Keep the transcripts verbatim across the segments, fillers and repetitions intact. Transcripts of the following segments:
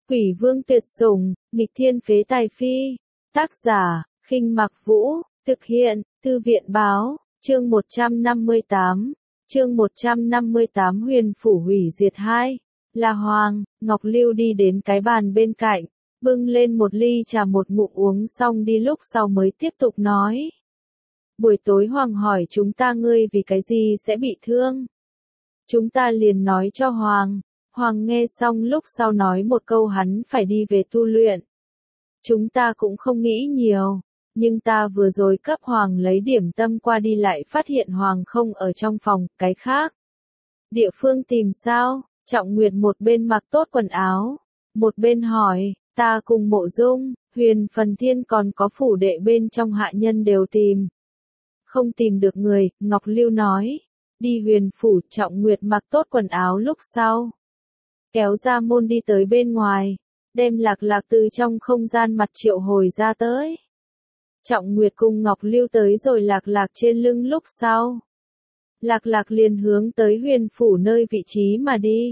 Quỷ vương tuyệt sủng, nghịch thiên phế tài phi. Tác giả, Khinh Mặc Vũ, thực hiện, Thư viện báo, chương một trăm năm mươi tám. Chương một trăm năm mươi tám Huyền phủ hủy diệt hai. Là Hoàng, Ngọc Lưu đi đến cái bàn bên cạnh, bưng lên một ly trà một ngụm uống xong đi lúc sau mới tiếp tục nói. Buổi tối Hoàng hỏi chúng ta ngươi vì cái gì sẽ bị thương. Chúng ta liền nói cho Hoàng. Hoàng nghe xong lúc sau nói một câu hắn phải đi về tu luyện. Chúng ta cũng không nghĩ nhiều, nhưng ta vừa rồi cấp Hoàng lấy điểm tâm qua đi lại phát hiện Hoàng không ở trong phòng, cái khác. Địa phương tìm sao? Trọng Nguyệt một bên mặc tốt quần áo, một bên hỏi, ta cùng Mộ Dung, Huyền Phần Thiên còn có phủ đệ bên trong hạ nhân đều tìm. Không tìm được người, Ngọc Lưu nói. Đi Huyền phủ. Trọng Nguyệt mặc tốt quần áo lúc sau, kéo ra môn đi tới bên ngoài, đem Lạc Lạc từ trong không gian mặt triệu hồi ra tới. Trọng Nguyệt cùng Ngọc Lưu tới rồi Lạc Lạc trên lưng lúc sau. Lạc Lạc liền hướng tới Huyền phủ nơi vị trí mà đi.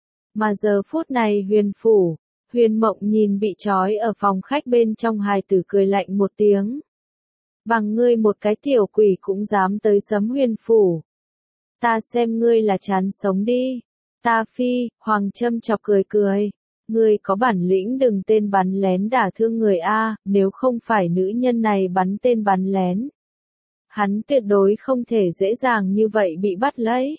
Mà giờ phút này Huyền phủ, Huyền Mộng nhìn bị trói ở phòng khách bên trong hài tử cười lạnh một tiếng. Bằng ngươi một cái tiểu quỷ cũng dám tới sấm Huyền phủ. Ta xem ngươi là chán sống đi. Ta phi, Hoàng châm chọc cười cười. Ngươi có bản lĩnh đừng tên bắn lén đả thương người a, nếu không phải nữ nhân này bắn tên bắn lén. Hắn tuyệt đối không thể dễ dàng như vậy bị bắt lấy.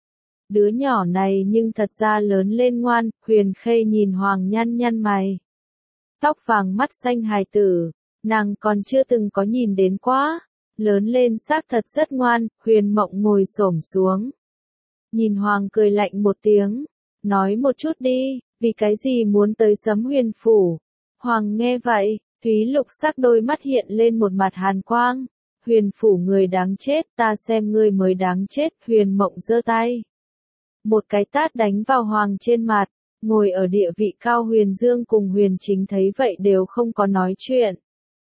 Đứa nhỏ này nhưng thật ra lớn lên ngoan, Huyền Khê nhìn Hoàng nhăn nhăn mày. Tóc vàng mắt xanh hài tử, nàng còn chưa từng có nhìn đến quá. Lớn lên xác thật rất ngoan, Huyền Mộng ngồi xổm xuống. Nhìn Hoàng cười lạnh một tiếng, nói một chút đi, vì cái gì muốn tới sấm Huyền phủ. Hoàng nghe vậy, Thúy Lục sắc đôi mắt hiện lên một mặt hàn quang. Huyền phủ người đáng chết, ta xem ngươi mới đáng chết, Huyền Mộng giơ tay. Một cái tát đánh vào Hoàng trên mặt, ngồi ở địa vị cao Huyền Dương cùng Huyền Chính thấy vậy đều không có nói chuyện.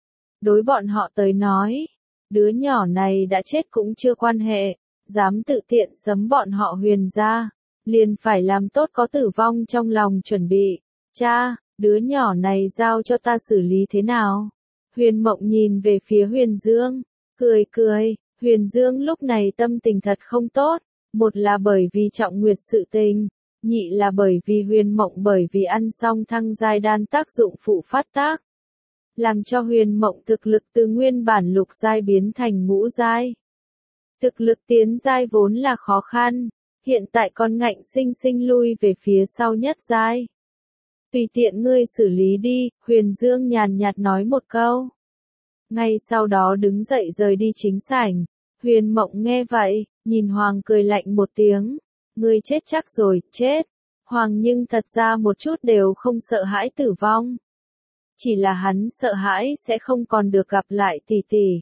Đối bọn họ tới nói, đứa nhỏ này đã chết cũng chưa quan hệ, dám tự tiện sấm bọn họ Huyền ra, liền phải làm tốt có tử vong trong lòng chuẩn bị. Cha, đứa nhỏ này giao cho ta xử lý thế nào? Huyền Mộng nhìn về phía Huyền Dương, cười cười. Huyền Dương lúc này tâm tình thật không tốt, một là bởi vì Trọng Nguyệt sự tình, nhị là bởi vì Huyền Mộng bởi vì ăn xong thăng giai đan tác dụng phụ phát tác, làm cho Huyền Mộng thực lực từ nguyên bản lục giai biến thành ngũ giai. Thực lực tiến giai vốn là khó khăn, hiện tại còn ngạnh sinh sinh lui về phía sau nhất giai. Tùy tiện ngươi xử lý đi, Huyền Dương nhàn nhạt nói một câu. Ngay sau đó đứng dậy rời đi chính sảnh. Huyền Mộng nghe vậy, nhìn Hoàng cười lạnh một tiếng. Ngươi chết chắc rồi, chết. Hoàng nhưng thật ra một chút đều không sợ hãi tử vong. Chỉ là hắn sợ hãi sẽ không còn được gặp lại tỷ tỷ.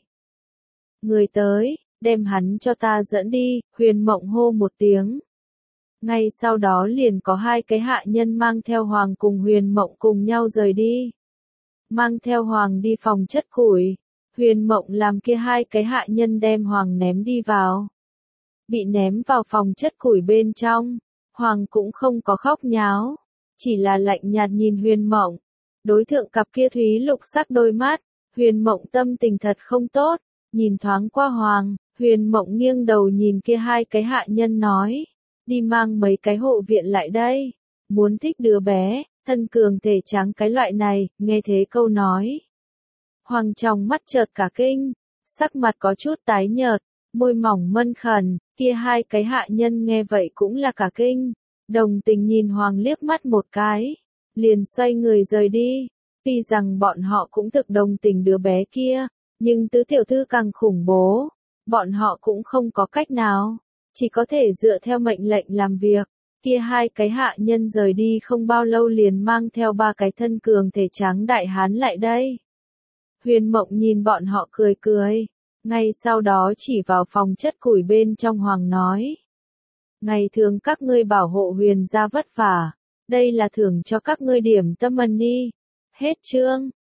Người tới, đem hắn cho ta dẫn đi, Huyền Mộng hô một tiếng. Ngay sau đó liền có hai cái hạ nhân mang theo Hoàng cùng Huyền Mộng cùng nhau rời đi. Mang theo Hoàng đi phòng chất củi. Huyền Mộng làm kia hai cái hạ nhân đem Hoàng ném đi vào. Bị ném vào phòng chất củi bên trong, Hoàng cũng không có khóc nháo, chỉ là lạnh nhạt nhìn Huyền Mộng. Đối thượng cặp kia Thúy Lục sắc đôi mắt, Huyền Mộng tâm tình thật không tốt, nhìn thoáng qua Hoàng, Huyền Mộng nghiêng đầu nhìn kia hai cái hạ nhân nói, đi mang mấy cái hộ viện lại đây, muốn thích đứa bé, thân cường thể trắng cái loại này, nghe thế câu nói. Hoàng trong mắt chợt cả kinh, sắc mặt có chút tái nhợt, môi mỏng mân khẩn, kia hai cái hạ nhân nghe vậy cũng là cả kinh, đồng tình nhìn Hoàng liếc mắt một cái, liền xoay người rời đi. Tuy rằng bọn họ cũng thực đồng tình đứa bé kia, nhưng tứ tiểu thư càng khủng bố, bọn họ cũng không có cách nào, chỉ có thể dựa theo mệnh lệnh làm việc. Kia hai cái hạ nhân rời đi không bao lâu liền mang theo ba cái thân cường thể trắng đại hán lại đây. Huyền Mộng nhìn bọn họ cười cười, ngay sau đó chỉ vào phòng chất củi bên trong Hoàng nói. Ngày thường các ngươi bảo hộ Huyền gia vất vả, đây là thưởng cho các ngươi điểm tâm ân đi. Hết chương.